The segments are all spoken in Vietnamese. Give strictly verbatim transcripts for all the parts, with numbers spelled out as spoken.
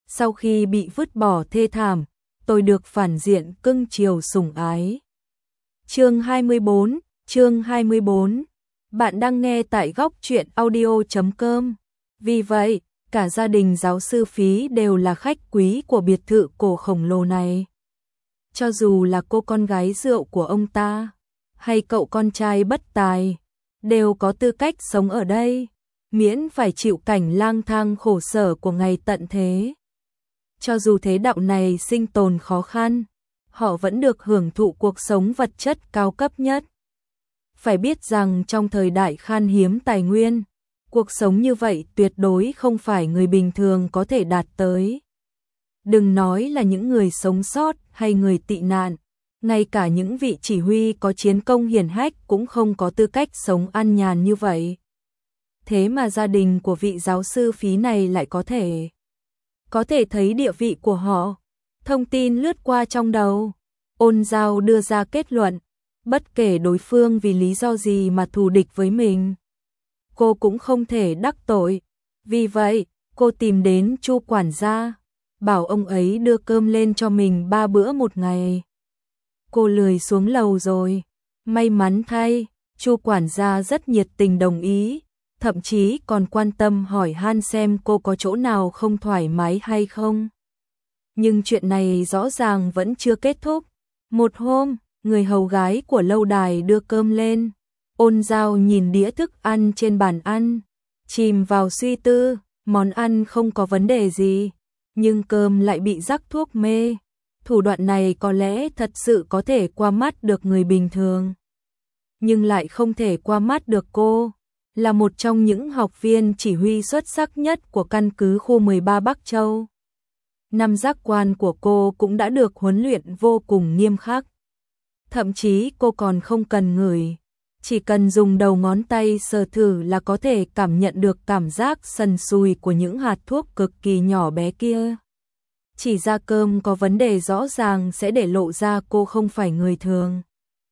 sau khi bị vứt bỏ thê thảm, tôi được phản diện cưng chiều sủng ái. Chương hai mươi bốn, chương hai mươi bốn. Bạn đang nghe tại góc truyện audio chấm com. Vì vậy, cả gia đình giáo sư Phí đều là khách quý của biệt thự cổ khổng lồ này. Cho dù là cô con gái rượu của ông ta, hay cậu con trai bất tài, đều có tư cách sống ở đây, miễn phải chịu cảnh lang thang khổ sở của ngày tận thế. Cho dù thế đạo này sinh tồn khó khăn, họ vẫn được hưởng thụ cuộc sống vật chất cao cấp nhất. Phải biết rằng trong thời đại khan hiếm tài nguyên, cuộc sống như vậy tuyệt đối không phải người bình thường có thể đạt tới. Đừng nói là những người sống sót hay người tị nạn, ngay cả những vị chỉ huy có chiến công hiển hách cũng không có tư cách sống an nhàn như vậy. Thế mà gia đình của vị giáo sư Phí này lại có thể. Có thể thấy địa vị của họ. Thông tin lướt qua trong đầu. Ôn Giao đưa ra kết luận, bất kể đối phương vì lý do gì mà thù địch với mình, cô cũng không thể đắc tội. Vì vậy, cô tìm đến Chu quản gia, bảo ông ấy đưa cơm lên cho mình ba bữa một ngày. Cô lười xuống lầu rồi. May mắn thay, Chu quản gia rất nhiệt tình đồng ý, thậm chí còn quan tâm hỏi han xem cô có chỗ nào không thoải mái hay không. Nhưng chuyện này rõ ràng vẫn chưa kết thúc. Một hôm, người hầu gái của lâu đài đưa cơm lên. Ôn Giao nhìn đĩa thức ăn trên bàn ăn, chìm vào suy tư, món ăn không có vấn đề gì, nhưng cơm lại bị rắc thuốc mê. Thủ đoạn này có lẽ thật sự có thể qua mắt được người bình thường, nhưng lại không thể qua mắt được cô, là một trong những học viên chỉ huy xuất sắc nhất của căn cứ khu mười ba Bắc Châu. Năm giác quan của cô cũng đã được huấn luyện vô cùng nghiêm khắc. Thậm chí cô còn không cần ngửi, chỉ cần dùng đầu ngón tay sờ thử là có thể cảm nhận được cảm giác sần sùi của những hạt thuốc cực kỳ nhỏ bé kia. Chỉ ra cơm có vấn đề rõ ràng sẽ để lộ ra cô không phải người thường.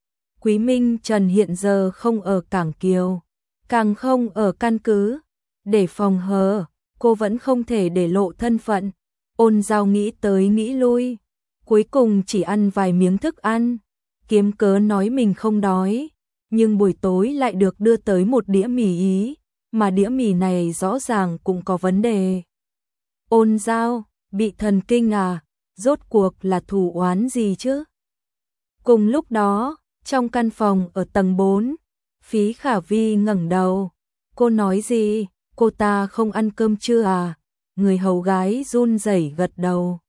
Quý Minh Trần hiện giờ không ở Cảng Kiều, càng không ở căn cứ. Để phòng hờ, cô vẫn không thể để lộ thân phận. Ôn Giao nghĩ tới nghĩ lui, cuối cùng chỉ ăn vài miếng thức ăn, kiếm cớ nói mình không đói. Nhưng buổi tối lại được đưa tới một đĩa mì Ý, mà đĩa mì này rõ ràng cũng có vấn đề. Ôn Giao, bị thần kinh à? Rốt cuộc là thù oán gì chứ? Cùng lúc đó, trong căn phòng ở tầng bốn, Phí Khả Vi ngẩng đầu. Cô nói gì? Cô ta không ăn cơm chưa à? Người hầu gái run rẩy gật đầu.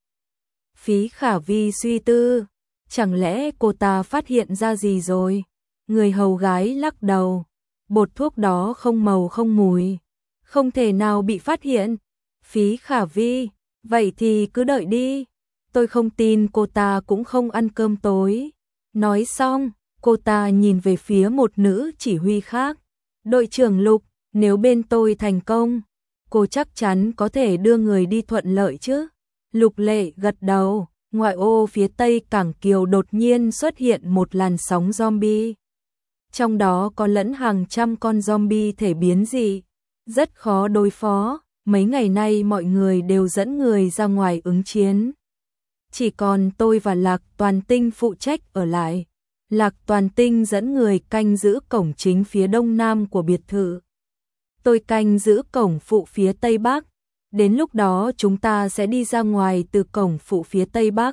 Phí Khả Vi suy tư, chẳng lẽ cô ta phát hiện ra gì rồi? Người hầu gái lắc đầu, bột thuốc đó không màu không mùi, không thể nào bị phát hiện. Phí Khả Vi, vậy thì cứ đợi đi, tôi không tin cô ta cũng không ăn cơm tối. Nói xong, cô ta nhìn về phía một nữ chỉ huy khác. Đội trưởng Lục, nếu bên tôi thành công, cô chắc chắn có thể đưa người đi thuận lợi chứ? Lục Lệ gật đầu. Ngoại ô phía tây Cảng Kiều đột nhiên xuất hiện một làn sóng zombie. Trong đó có lẫn hàng trăm con zombie thể biến dị, rất khó đối phó. Mấy ngày nay mọi người đều dẫn người ra ngoài ứng chiến. Chỉ còn tôi và Lạc Toàn Tinh phụ trách ở lại. Lạc Toàn Tinh dẫn người canh giữ cổng chính phía đông nam của biệt thự. Tôi canh giữ cổng phụ phía tây bắc. Đến lúc đó chúng ta sẽ đi ra ngoài từ cổng phụ phía tây bắc.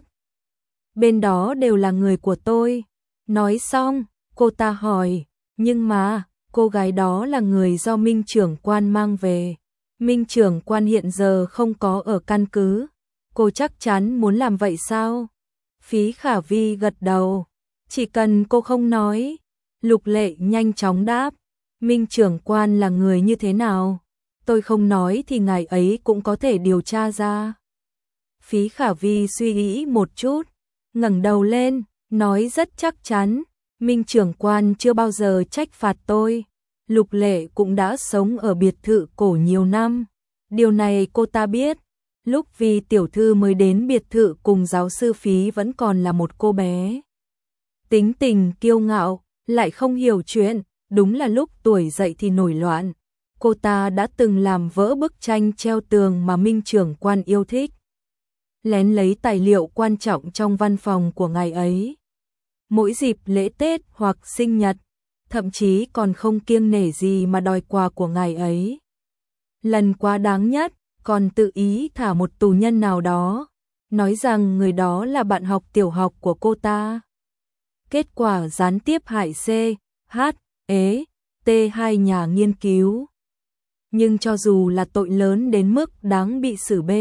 Bên đó đều là người của tôi. Nói xong, cô ta hỏi, nhưng mà, cô gái đó là người do Minh trưởng quan mang về. Minh trưởng quan hiện giờ không có ở căn cứ. Cô chắc chắn muốn làm vậy sao? Phí Khả Vi gật đầu. Chỉ cần cô không nói. Lục Lệ nhanh chóng đáp. Minh trưởng quan là người như thế nào? Tôi không nói thì ngài ấy cũng có thể điều tra ra. Phí Khả Vi suy nghĩ một chút, ngẩng đầu lên, nói rất chắc chắn. Minh trưởng quan chưa bao giờ trách phạt tôi. Lục Lệ cũng đã sống ở biệt thự cổ nhiều năm. Điều này cô ta biết. Lúc vì tiểu thư mới đến biệt thự cùng giáo sư Phí vẫn còn là một cô bé. Tính tình kiêu ngạo, lại không hiểu chuyện, đúng là lúc tuổi dậy thì nổi loạn. Cô ta đã từng làm vỡ bức tranh treo tường mà Minh trưởng quan yêu thích. lén lấy tài liệu quan trọng trong văn phòng của ngài ấy. Mỗi dịp lễ Tết hoặc sinh nhật, thậm chí còn không kiêng nể gì mà đòi quà của ngài ấy. Lần quá đáng nhất, còn tự ý thả một tù nhân nào đó, nói rằng người đó là bạn học tiểu học của cô ta. Kết quả gián tiếp hại C, H, E, T hai nhà nghiên cứu. Nhưng cho dù là tội lớn đến mức đáng bị xử B,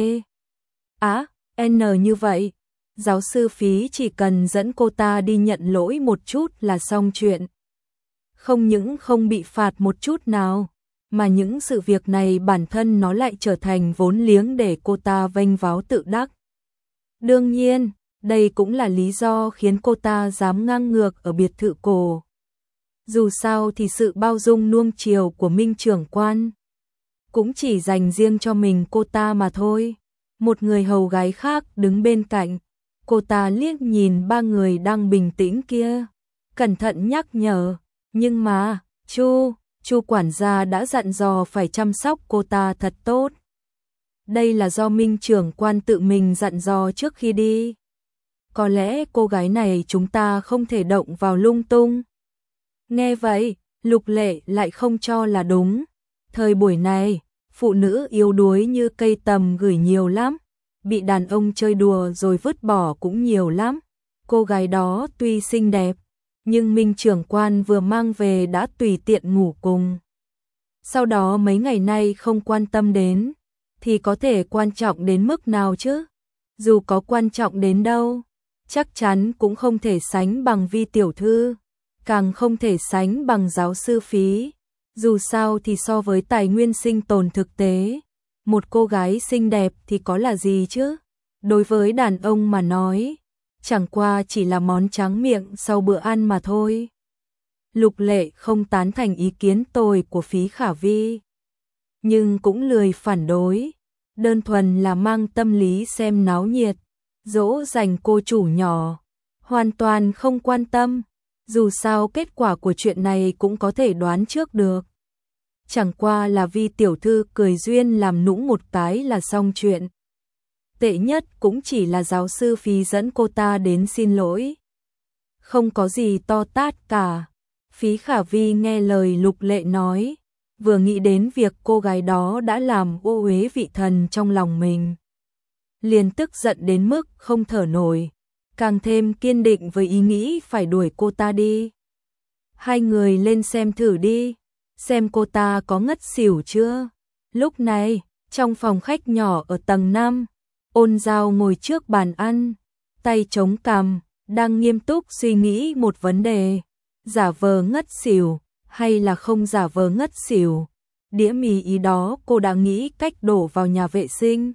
Á, N như vậy, giáo sư Phí chỉ cần dẫn cô ta đi nhận lỗi một chút là xong chuyện. Không những không bị phạt một chút nào, mà những sự việc này bản thân nó lại trở thành vốn liếng để cô ta vênh váo tự đắc. Đương nhiên, đây cũng là lý do khiến cô ta dám ngang ngược ở biệt thự cổ. Dù sao thì sự bao dung nuông chiều của Minh trưởng quan cũng chỉ dành riêng cho mình cô ta mà thôi. Một người hầu gái khác đứng bên cạnh, cô ta liếc nhìn ba người đang bình tĩnh kia, cẩn thận nhắc nhở, nhưng mà, Chu, Chu quản gia đã dặn dò phải chăm sóc cô ta thật tốt. Đây là do Minh trưởng quan tự mình dặn dò trước khi đi. Có lẽ cô gái này chúng ta không thể động vào lung tung. Nghe vậy, Lục Lệ lại không cho là đúng. Thời buổi này, phụ nữ yếu đuối như cây tầm gửi nhiều lắm, bị đàn ông chơi đùa rồi vứt bỏ cũng nhiều lắm. Cô gái đó tuy xinh đẹp, nhưng Minh trưởng quan vừa mang về đã tùy tiện ngủ cùng. Sau đó mấy ngày nay không quan tâm đến, thì có thể quan trọng đến mức nào chứ? Dù có quan trọng đến đâu, chắc chắn cũng không thể sánh bằng Vi tiểu thư, càng không thể sánh bằng giáo sư Phí. Dù sao thì so với tài nguyên sinh tồn thực tế, một cô gái xinh đẹp thì có là gì chứ? Đối với đàn ông mà nói, chẳng qua chỉ là món tráng miệng sau bữa ăn mà thôi. Lục Lệ không tán thành ý kiến tồi của Phí Khả Vi, nhưng cũng lười phản đối, đơn thuần là mang tâm lý xem náo nhiệt, dỗ dành cô chủ nhỏ, hoàn toàn không quan tâm. Dù sao kết quả của chuyện này cũng có thể đoán trước được. Chẳng qua là Vi tiểu thư cười duyên làm nũng một cái là xong chuyện. Tệ nhất cũng chỉ là giáo sư Phí dẫn cô ta đến xin lỗi. Không có gì to tát cả. Phí Khả Vi nghe lời Lục Lệ nói, vừa nghĩ đến việc cô gái đó đã làm ô uế vị thần trong lòng mình, liền tức giận đến mức không thở nổi, càng thêm kiên định với ý nghĩ phải đuổi cô ta đi. Hai người lên xem thử đi, xem cô ta có ngất xỉu chưa. Lúc này, trong phòng khách nhỏ ở tầng năm, Ôn Giao ngồi trước bàn ăn, tay chống cằm, đang nghiêm túc suy nghĩ một vấn đề. Giả vờ ngất xỉu, hay là không giả vờ ngất xỉu? Đĩa mì ý đó cô đã nghĩ cách đổ vào nhà vệ sinh,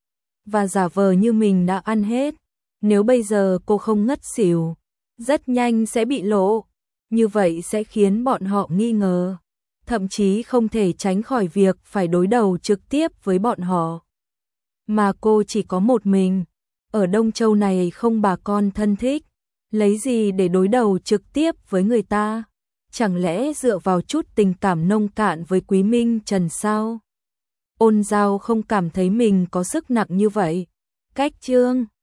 và giả vờ như mình đã ăn hết. Nếu bây giờ cô không ngất xỉu, rất nhanh sẽ bị lộ. Như vậy sẽ khiến bọn họ nghi ngờ, thậm chí không thể tránh khỏi việc phải đối đầu trực tiếp với bọn họ. Mà cô chỉ có một mình, ở Đông Châu này không bà con thân thích, lấy gì để đối đầu trực tiếp với người ta? Chẳng lẽ dựa vào chút tình cảm nông cạn với Quý Minh Trần sao? Ôn Giao không cảm thấy mình có sức nặng như vậy. Cách chương